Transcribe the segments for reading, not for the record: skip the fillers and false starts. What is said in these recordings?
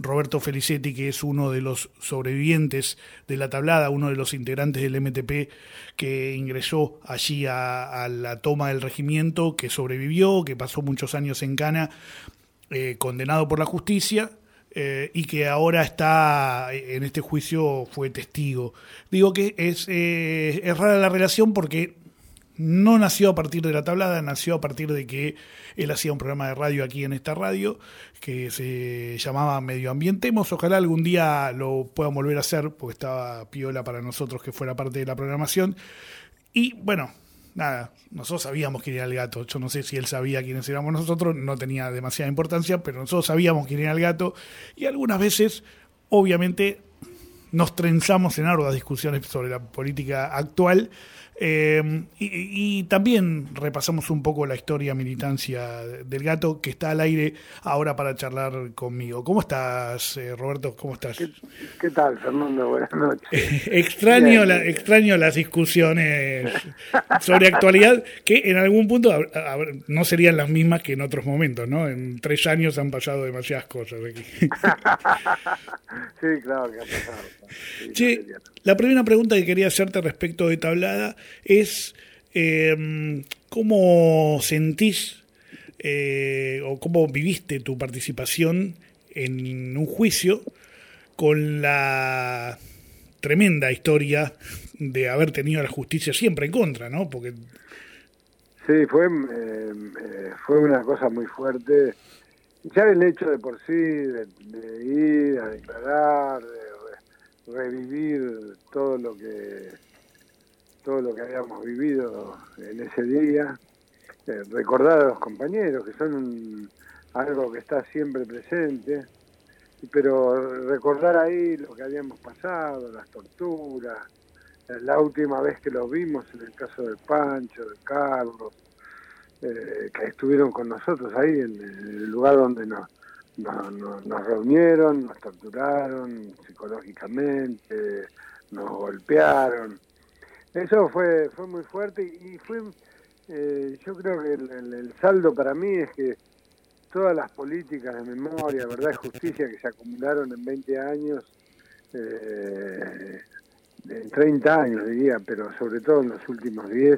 Roberto Felicetti, que es uno de los sobrevivientes de la tablada, uno de los integrantes del MTP que ingresó allí a la toma del regimiento, que sobrevivió, que pasó muchos años en cana, condenado por la justicia, y que ahora está en este juicio, fue testigo. Digo que es rara la relación porque no nació a partir de la tablada, nació a partir de que él hacía un programa de radio aquí en esta radio que se llamaba Medio Ambientemos. Ojalá algún día lo puedan volver a hacer, porque estaba piola para nosotros que fuera parte de la programación. Y bueno, nada, nosotros sabíamos quién era el gato. Yo no sé si él sabía quiénes éramos nosotros, no tenía demasiada importancia, pero nosotros sabíamos quién era el gato. Y algunas veces, obviamente, nos trenzamos en arduas discusiones sobre la política actual. Y también repasamos un poco la historia, militancia del gato, que está al aire ahora para charlar conmigo. ¿Cómo estás, Roberto? ¿Cómo estás? ¿Qué tal, Fernando? Buenas noches. extraño las discusiones sobre actualidad, que en algún punto no serían las mismas que en otros momentos, ¿no? En 3 años han pasado demasiadas cosas aquí. Sí, claro que ha pasado. Sí, che, la primera pregunta que quería hacerte respecto de tablada es ¿cómo sentís o cómo viviste tu participación en un juicio con la tremenda historia de haber tenido a la justicia siempre en contra, ¿no? Porque sí, fue una cosa muy fuerte. Ya el hecho de por sí, de ir a declarar, de revivir todo lo que habíamos vivido en ese día, recordar a los compañeros, que son algo que está siempre presente, pero recordar ahí lo que habíamos pasado, las torturas, la última vez que los vimos en el caso de Pancho, de Carlos, que estuvieron con nosotros ahí en el lugar donde nos reunieron, nos torturaron psicológicamente, nos golpearon. Eso fue muy fuerte y fue, yo creo que el saldo para mí es que todas las políticas de memoria, verdad y justicia que se acumularon en 20 años, en 30 años diría, pero sobre todo en los últimos 10,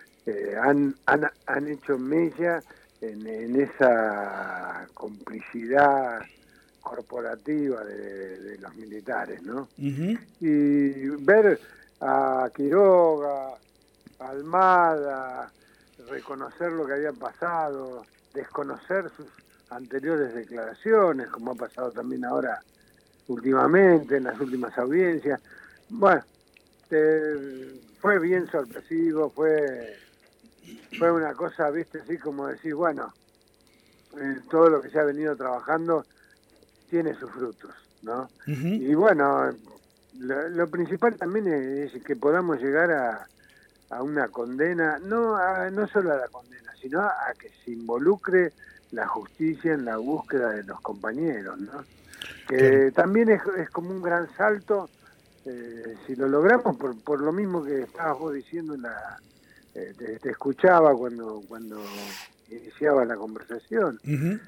han hecho mella en esa complicidad corporativa de los militares, ¿no? Uh-huh. Y ver a Quiroga, a Almada, reconocer lo que había pasado, desconocer sus anteriores declaraciones, como ha pasado también ahora últimamente, en las últimas audiencias. Bueno, fue bien sorpresivo, fue una cosa, viste, así como decir, bueno, todo lo que se ha venido trabajando tiene sus frutos, ¿no? Uh-huh. Y bueno, lo principal también es que podamos llegar a una condena, no solo a la condena, sino a que se involucre la justicia en la búsqueda de los compañeros, ¿no? Que también es como un gran salto, si lo logramos, por lo mismo que estabas vos diciendo te escuchaba cuando iniciaba la conversación. Uh-huh.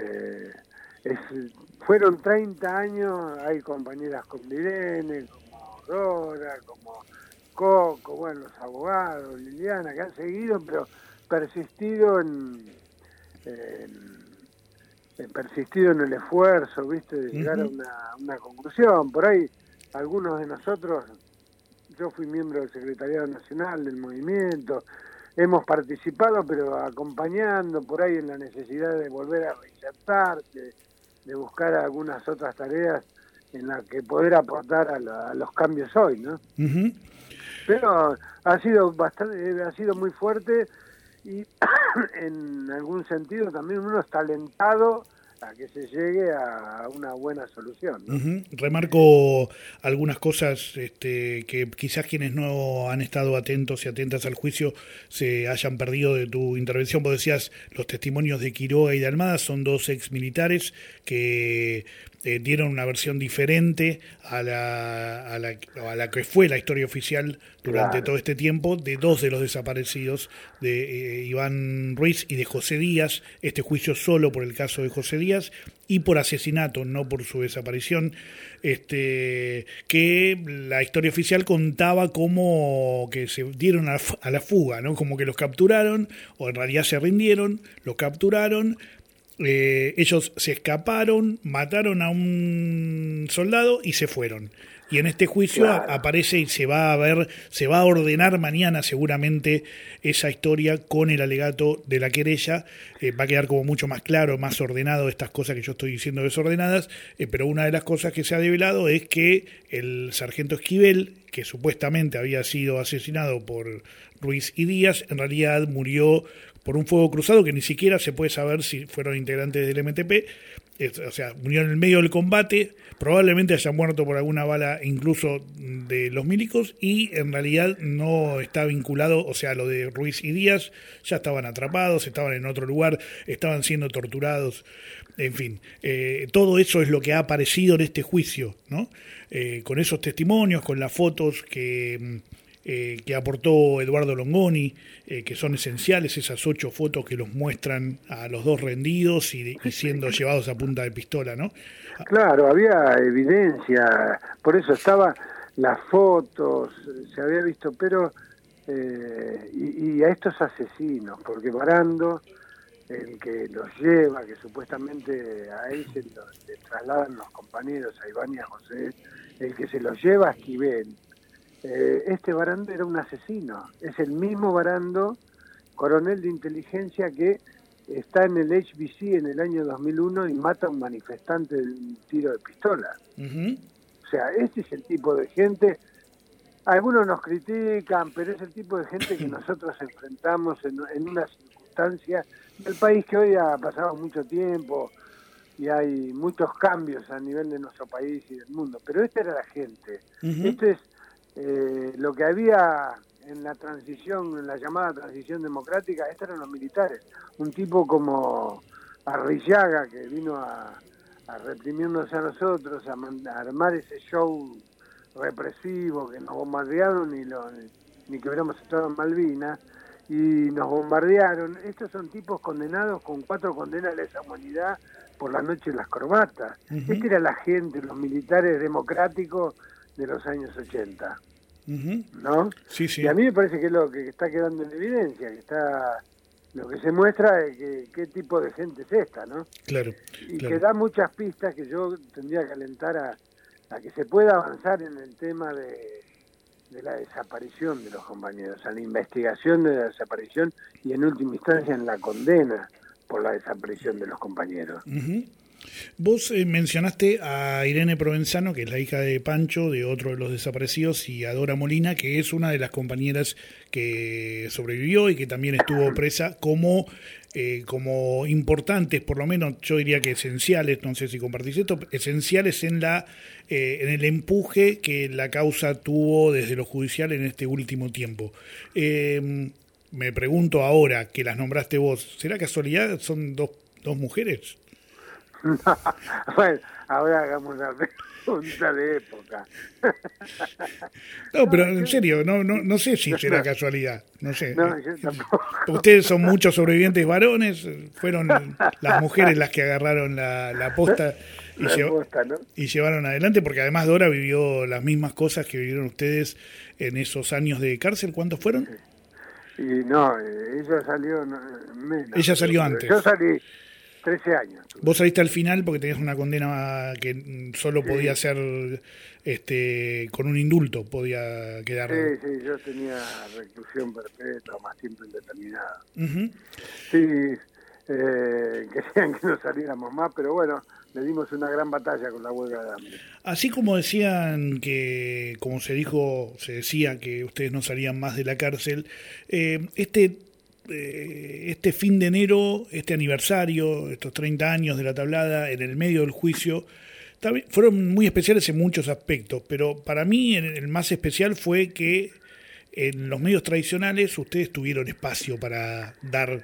Fueron 30 años, hay compañeras con Irene, como Dora, como Coco, bueno, los abogados, Liliana, que han seguido, pero persistido en el esfuerzo, ¿viste?, de llegar uh-huh. a una conclusión. Por ahí, algunos de nosotros, yo fui miembro del Secretariado Nacional del Movimiento, hemos participado, pero acompañando por ahí en la necesidad de volver a reinsertarse, de buscar algunas otras tareas en las que poder aportar a los cambios hoy, ¿no? Uh-huh. Pero ha sido muy fuerte y en algún sentido también uno está alentado a que se llegue a una buena solución, ¿no? Uh-huh. Remarco algunas cosas que quizás quienes no han estado atentos y atentas al juicio se hayan perdido de tu intervención. Vos decías, los testimonios de Quiroga y de Almada son 2 exmilitares que dieron una versión diferente a la que fue la historia oficial durante todo este tiempo, de 2 de los desaparecidos, de Iván Ruiz y de José Díaz. Este juicio solo por el caso de José Díaz. Díaz, y por asesinato, no por su desaparición, que la historia oficial contaba como que se dieron a la fuga, ¿no? Como que los capturaron, o en realidad se rindieron, los capturaron, ellos se escaparon, mataron a un soldado y se fueron. Y en este juicio aparece y se va a ordenar mañana seguramente esa historia con el alegato de la querella. Va a quedar como mucho más claro, más ordenado estas cosas que yo estoy diciendo desordenadas, pero una de las cosas que se ha develado es que el sargento Esquivel, que supuestamente había sido asesinado por Ruiz y Díaz, en realidad murió por un fuego cruzado que ni siquiera se puede saber si fueron integrantes del MTP. O sea, murió en el medio del combate, probablemente haya muerto por alguna bala incluso de los milicos, y en realidad no está vinculado, o sea, lo de Ruiz y Díaz ya estaban atrapados, estaban en otro lugar, estaban siendo torturados, en fin, todo eso es lo que ha aparecido en este juicio, ¿no? Con esos testimonios, con las fotos que aportó Eduardo Longoni, que son esenciales, esas 8 fotos que los muestran a los dos rendidos y siendo llevados a punta de pistola, ¿no? Claro, había evidencia, por eso estaban las fotos, se había visto, pero y a estos asesinos, porque Barando, el que los lleva, que supuestamente a él le trasladan los compañeros, a Iván y a José, el que se los lleva a Esquivel. Este Barando era un asesino, es el mismo Barando, coronel de inteligencia, que está en el HBC en el año 2001 y mata a un manifestante de un tiro de pistola. O sea, este es el tipo de gente, algunos nos critican, pero es el tipo de gente que nosotros enfrentamos en una circunstancia del país que hoy ha pasado mucho tiempo y hay muchos cambios a nivel de nuestro país y del mundo, pero esta era la gente. Esto es lo que había en la transición, en la llamada transición democrática. Estos eran los militares. Un tipo como Arrillaga, que vino a reprimirnos a nosotros, a armar ese show represivo, que nos bombardearon ni que hubiéramos estado en Malvinas, y nos bombardearon. Estos son tipos condenados con 4 condenas de lesa humanidad por la noche de las corbatas. Esta era la gente, los militares democráticos de los años 80, ¿no? Sí, sí. Y a mí me parece que es lo que está quedando en evidencia, lo que se muestra es qué tipo de gente es esta, ¿no? Claro. Y que da muchas pistas que yo tendría que alentar a que se pueda avanzar en el tema de la desaparición de los compañeros, a la investigación de la desaparición y en última instancia en la condena por la desaparición de los compañeros. Vos mencionaste a Irene Provenzano, que es la hija de Pancho, de otro de los desaparecidos, y a Dora Molina, que es una de las compañeras que sobrevivió y que también estuvo presa, como importantes, por lo menos yo diría que esenciales, no sé si compartís esto, esenciales en el empuje que la causa tuvo desde lo judicial en este último tiempo. Me pregunto ahora que las nombraste vos, ¿será casualidad? ¿Son dos mujeres? Bueno, ahora hagamos una pregunta de época. No, pero en serio, no sé si será casualidad, no sé. No, yo tampoco. Ustedes son muchos sobrevivientes varones, fueron las mujeres las que agarraron la posta y llevaron adelante, porque además Dora vivió las mismas cosas que vivieron ustedes en esos años de cárcel. ¿Cuántos fueron? Y no, ella salió menos. Ella salió antes. Yo salí 13 años. Vos saliste al final porque tenías una condena que solo podía ser con un indulto, podía quedar. Sí, yo tenía reclusión perpetua, más tiempo indeterminado. Sí, querían que no saliéramos más, pero bueno, le dimos una gran batalla con la huelga de hambre. Así como decían que, como se decía que ustedes no salían más de la cárcel, este fin de enero, este aniversario, estos 30 años de la tablada, en el medio del juicio, también fueron muy especiales en muchos aspectos, pero para mí el más especial fue que en los medios tradicionales ustedes tuvieron espacio para dar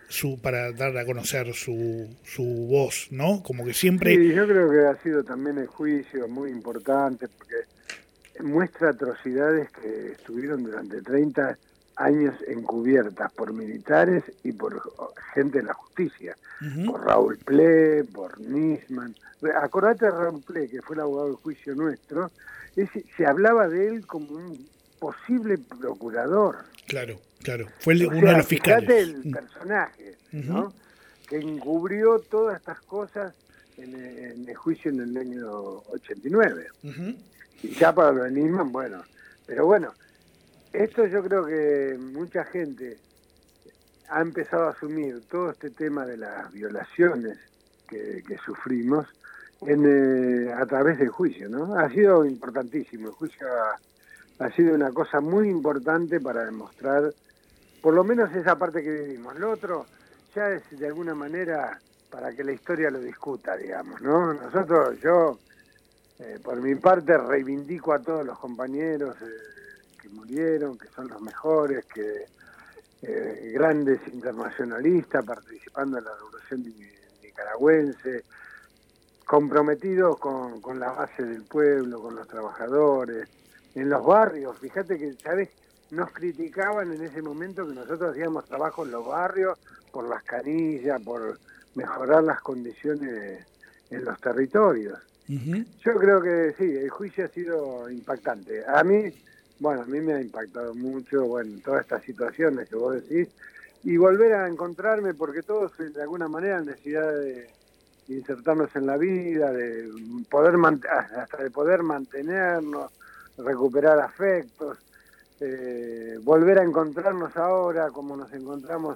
a conocer su voz, ¿no? Como que siempre... Sí, yo creo que ha sido también el juicio muy importante, porque muestra atrocidades que estuvieron durante 30 años encubiertas por militares y por gente de la justicia, por Raúl Ple, por Nisman. Acordate de Raúl Ple, que fue el abogado del juicio nuestro, se hablaba de él como un posible procurador. Claro. Fue uno de los fiscales. Fíjate el personaje, ¿no? Que encubrió todas estas cosas en el juicio en el año 89. Y ya para lo de Nisman, bueno. Pero bueno, esto yo creo que mucha gente ha empezado a asumir todo este tema de las violaciones que sufrimos a través del juicio, ¿no? Ha sido importantísimo. El juicio ha sido una cosa muy importante para demostrar, por lo menos esa parte que vivimos. Lo otro ya es de alguna manera para que la historia lo discuta, digamos, ¿no? Yo, por mi parte, reivindico a todos los compañeros que murieron, que son los mejores, que grandes internacionalistas participando en la revolución nicaragüense, comprometidos con la base del pueblo, con los trabajadores, en los barrios. Fíjate que, ¿sabes? Nos criticaban en ese momento que nosotros hacíamos trabajo en los barrios por las canillas, por mejorar las condiciones en los territorios. Yo creo que sí, el juicio ha sido impactante. A mí me ha impactado mucho, todas estas situaciones que vos decís, y volver a encontrarme, porque todos de alguna manera han necesidad de insertarnos en la vida, de poder hasta de poder mantenernos, recuperar afectos, volver a encontrarnos ahora como nos encontramos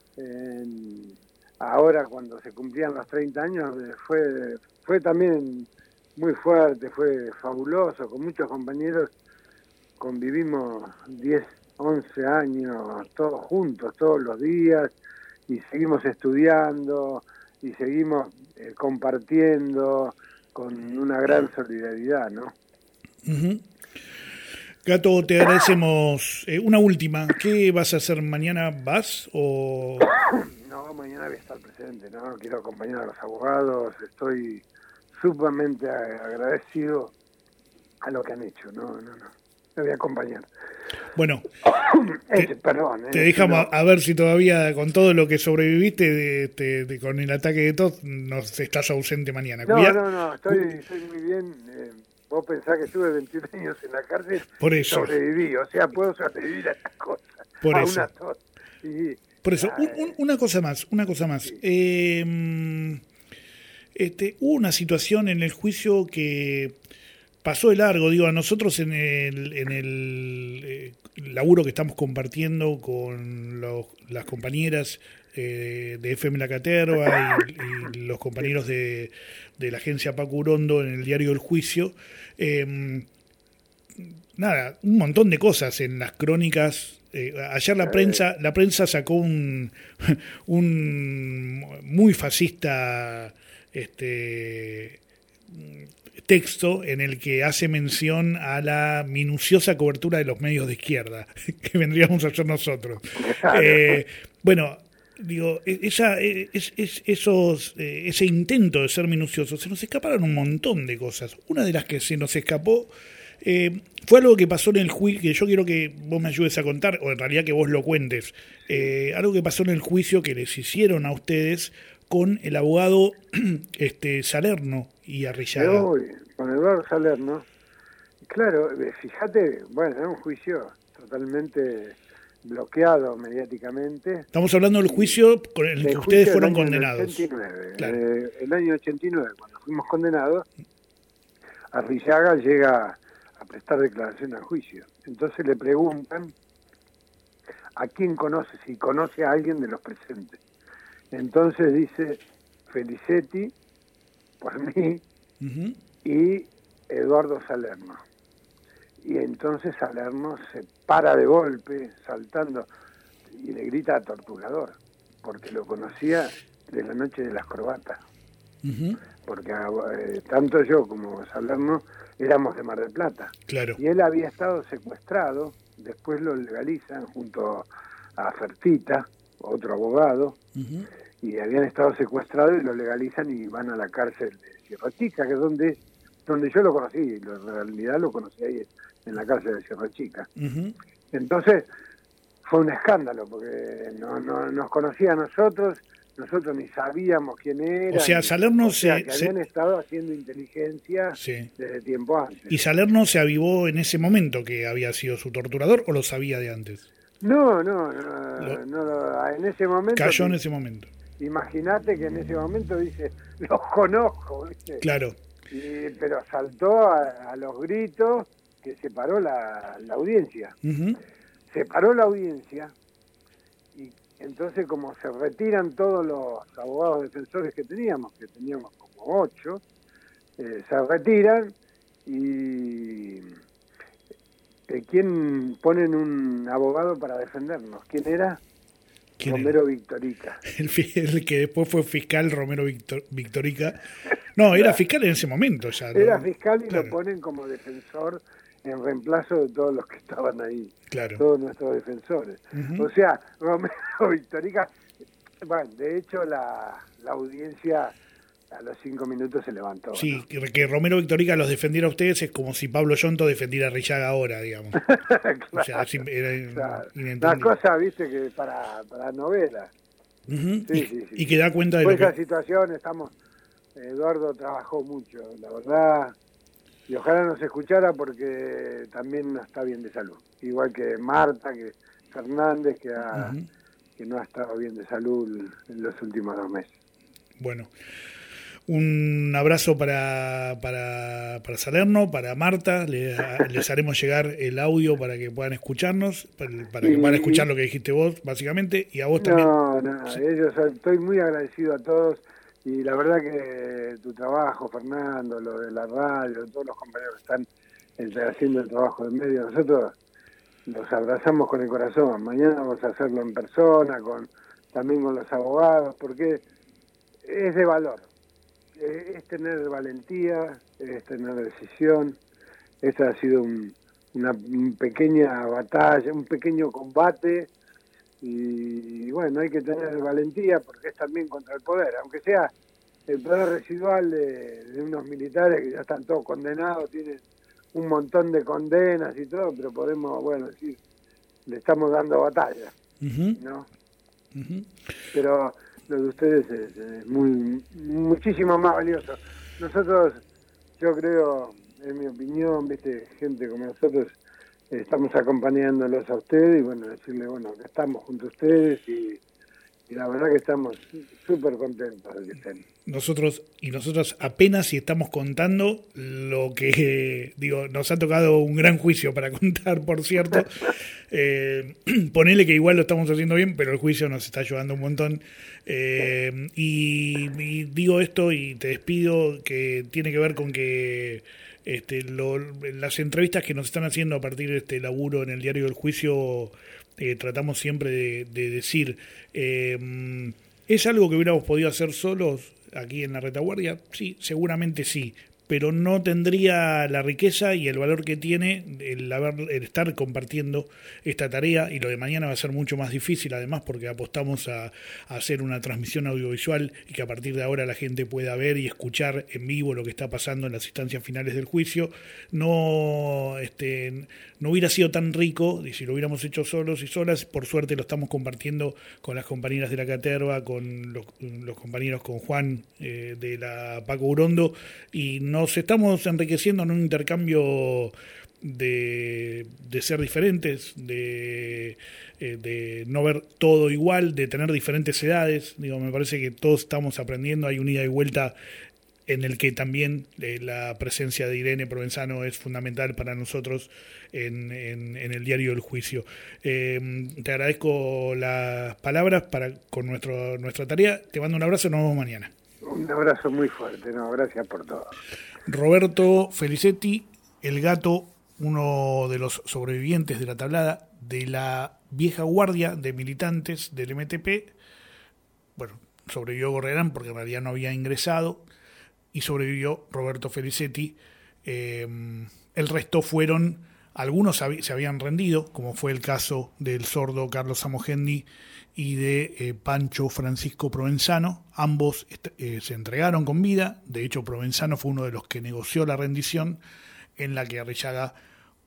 ahora cuando se cumplían los 30 años, fue también muy fuerte, fue fabuloso, con muchos compañeros convivimos 10, 11 años, todos juntos, todos los días, y seguimos estudiando, y seguimos compartiendo con una gran solidaridad, ¿no? Gato, te agradecemos. Una última, ¿qué vas a hacer mañana? ¿Vas o...? No, mañana voy a estar presente, ¿no? Quiero acompañar a los abogados, estoy sumamente agradecido a lo que han hecho, no, me voy a acompañar. Bueno, perdón. Te dejamos a ver si todavía, con todo lo que sobreviviste, con el ataque de tos, no estás ausente mañana. No, estoy muy bien. Vos pensás que estuve 21 años en la cárcel. Por eso. Sobreviví, o sea, puedo sobrevivir a estas cosas. Por a eso. Una tos. Por eso, una cosa más. Sí. Hubo una situación en el juicio que pasó de largo, a nosotros en el laburo que estamos compartiendo con las compañeras de FM La Caterva y los compañeros de la agencia Paco Urondo en el diario El Juicio, un montón de cosas en las crónicas. Ayer la prensa sacó un muy fascista texto en el que hace mención a la minuciosa cobertura de los medios de izquierda que vendríamos a hacer nosotros. Ese intento de ser minucioso, se nos escaparon un montón de cosas. Una de las que se nos escapó fue algo que pasó en el juicio, que yo quiero que vos me ayudes a contar, o en realidad que vos lo cuentes. Algo que pasó en el juicio que les hicieron a ustedes con el abogado Salerno y Arrillaga. Con Eduardo Salerno. Claro, fíjate, era un juicio totalmente bloqueado mediáticamente. Estamos hablando del juicio con el que ustedes fueron condenados. 89. Claro. El año 89, cuando fuimos condenados, Arrillaga llega a prestar declaración al juicio. Entonces le preguntan a quién conoce, si conoce a alguien de los presentes. Entonces dice Felicetti, por mí, y Eduardo Salerno. Y entonces Salerno se para de golpe, saltando, y le grita a torturador, porque lo conocía de la noche de las corbatas. Porque tanto yo como Salerno éramos de Mar del Plata. Claro. Y él había estado secuestrado, después lo legalizan junto a Fertita, otro abogado, y habían estado secuestrados y lo legalizan y van a la cárcel de Sierra Chica, que es donde yo lo conocí, en realidad lo conocí ahí en la cárcel de Sierra Chica. Entonces fue un escándalo, porque no nos conocía a nosotros ni sabíamos quién era. O sea, Salerno que habían estado haciendo inteligencia desde tiempo antes. ¿Y Salerno se avivó en ese momento que había sido su torturador o lo sabía de antes? No, en ese momento... Cayó en ese momento. Imagínate que en ese momento dice, los conozco, ¿viste? Claro. Pero saltó a los gritos que se paró la audiencia. Uh-huh. Se paró la audiencia y entonces como se retiran todos los abogados defensores que teníamos como 8, se retiran y ¿quién ponen un abogado para defendernos? ¿Quién era? Romero Victorica. El que después fue fiscal, Romero Victorica. No, era fiscal en ese momento ya. Era fiscal y lo ponen como defensor en reemplazo de todos los que estaban ahí. Claro. Todos nuestros defensores. Uh-huh. O sea, Romero Victorica, bueno, de hecho la audiencia a los 5 minutos se levantó. Sí, ¿no? Que Romero Victorica los defendiera a ustedes es como si Pablo Yonto defendiera a Rillaga ahora, digamos. Claro, o sea, era una cosa, viste, que para novela. Uh-huh. Sí. Y que da cuenta de lo que... esa situación Eduardo trabajó mucho, la verdad, y ojalá nos escuchara porque también no está bien de salud. Igual que Marta, que Fernández, que no ha estado bien de salud en los últimos 2 meses. Bueno, un abrazo para Salerno, para Marta, les haremos llegar el audio para que puedan escucharnos, para que puedan escuchar lo que dijiste vos, básicamente, y a vos también. Sí. Estoy muy agradecido a todos, y la verdad que tu trabajo, Fernando, lo de la radio, todos los compañeros que están haciendo el trabajo de medio, nosotros los abrazamos con el corazón. Mañana vamos a hacerlo en persona, también con los abogados, porque es de valor. Es tener valentía, es tener decisión. Esta ha sido una pequeña batalla, un pequeño combate, y bueno, hay que tener valentía porque es también contra el poder, aunque sea el poder residual de unos militares que ya están todos condenados, tienen un montón de condenas y todo, pero podemos, decir, le estamos dando batalla, uh-huh. ¿no? Uh-huh. Pero lo de ustedes es muchísimo más valioso. Nosotros, yo creo, en mi opinión, viste, gente como nosotros, estamos acompañándolos a ustedes y decirle, que estamos junto a ustedes y la verdad que estamos súper contentos de que estén. Nosotros apenas si estamos contando lo que, nos ha tocado un gran juicio para contar, por cierto. Ponele que igual lo estamos haciendo bien, pero el juicio nos está ayudando un montón. Y digo esto y te despido, que tiene que ver con que las entrevistas que nos están haciendo a partir de este laburo en el Diario del Juicio, tratamos siempre de decir, ¿es algo que hubiéramos podido hacer solos aquí en la retaguardia? Sí, seguramente sí, pero no tendría la riqueza y el valor que tiene el estar compartiendo esta tarea, y lo de mañana va a ser mucho más difícil, además, porque apostamos a hacer una transmisión audiovisual y que a partir de ahora la gente pueda ver y escuchar en vivo lo que está pasando en las instancias finales del juicio. No hubiera sido tan rico si lo hubiéramos hecho solos y solas. Por suerte lo estamos compartiendo con las compañeras de la Caterva, con los compañeros, con Juan de la Paco Urondo, y nos estamos enriqueciendo en un intercambio de ser diferentes, de no ver todo igual, de tener diferentes edades. Me parece que todos estamos aprendiendo, hay un ida y vuelta en el que también la presencia de Irene Provenzano es fundamental para nosotros en el Diario del Juicio. Te agradezco las palabras con nuestra tarea, te mando un abrazo, nos vemos mañana. Un abrazo muy fuerte, gracias por todo. Roberto Felicetti, el gato, uno de los sobrevivientes de la tablada de la vieja guardia de militantes del MTP. Sobrevivió Gorrerán porque en realidad no había ingresado, y sobrevivió Roberto Felicetti. El resto algunos se habían rendido, como fue el caso del sordo Carlos Samogendi y de Pancho Francisco Provenzano. Ambos se entregaron con vida. De hecho, Provenzano fue uno de los que negoció la rendición, en la que Arrillaga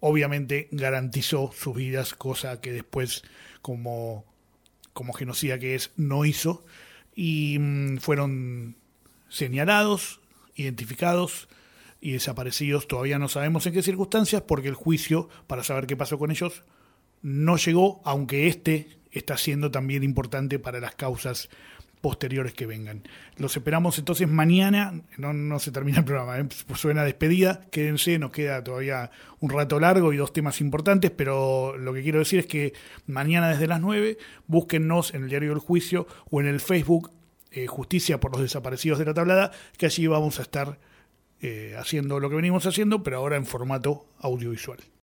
obviamente garantizó sus vidas, cosa que después, como genocida que es, no hizo, y fueron señalados, identificados y desaparecidos. Todavía no sabemos en qué circunstancias, porque el juicio para saber qué pasó con ellos no llegó, aunque está siendo también importante para las causas posteriores que vengan. Los esperamos entonces mañana. No se termina el programa, suena despedida, quédense, nos queda todavía un rato largo y 2 temas importantes, pero lo que quiero decir es que mañana desde las 9 búsquennos en el Diario del Juicio o en el Facebook Justicia por los Desaparecidos de la Tablada, que allí vamos a estar haciendo lo que venimos haciendo, pero ahora en formato audiovisual.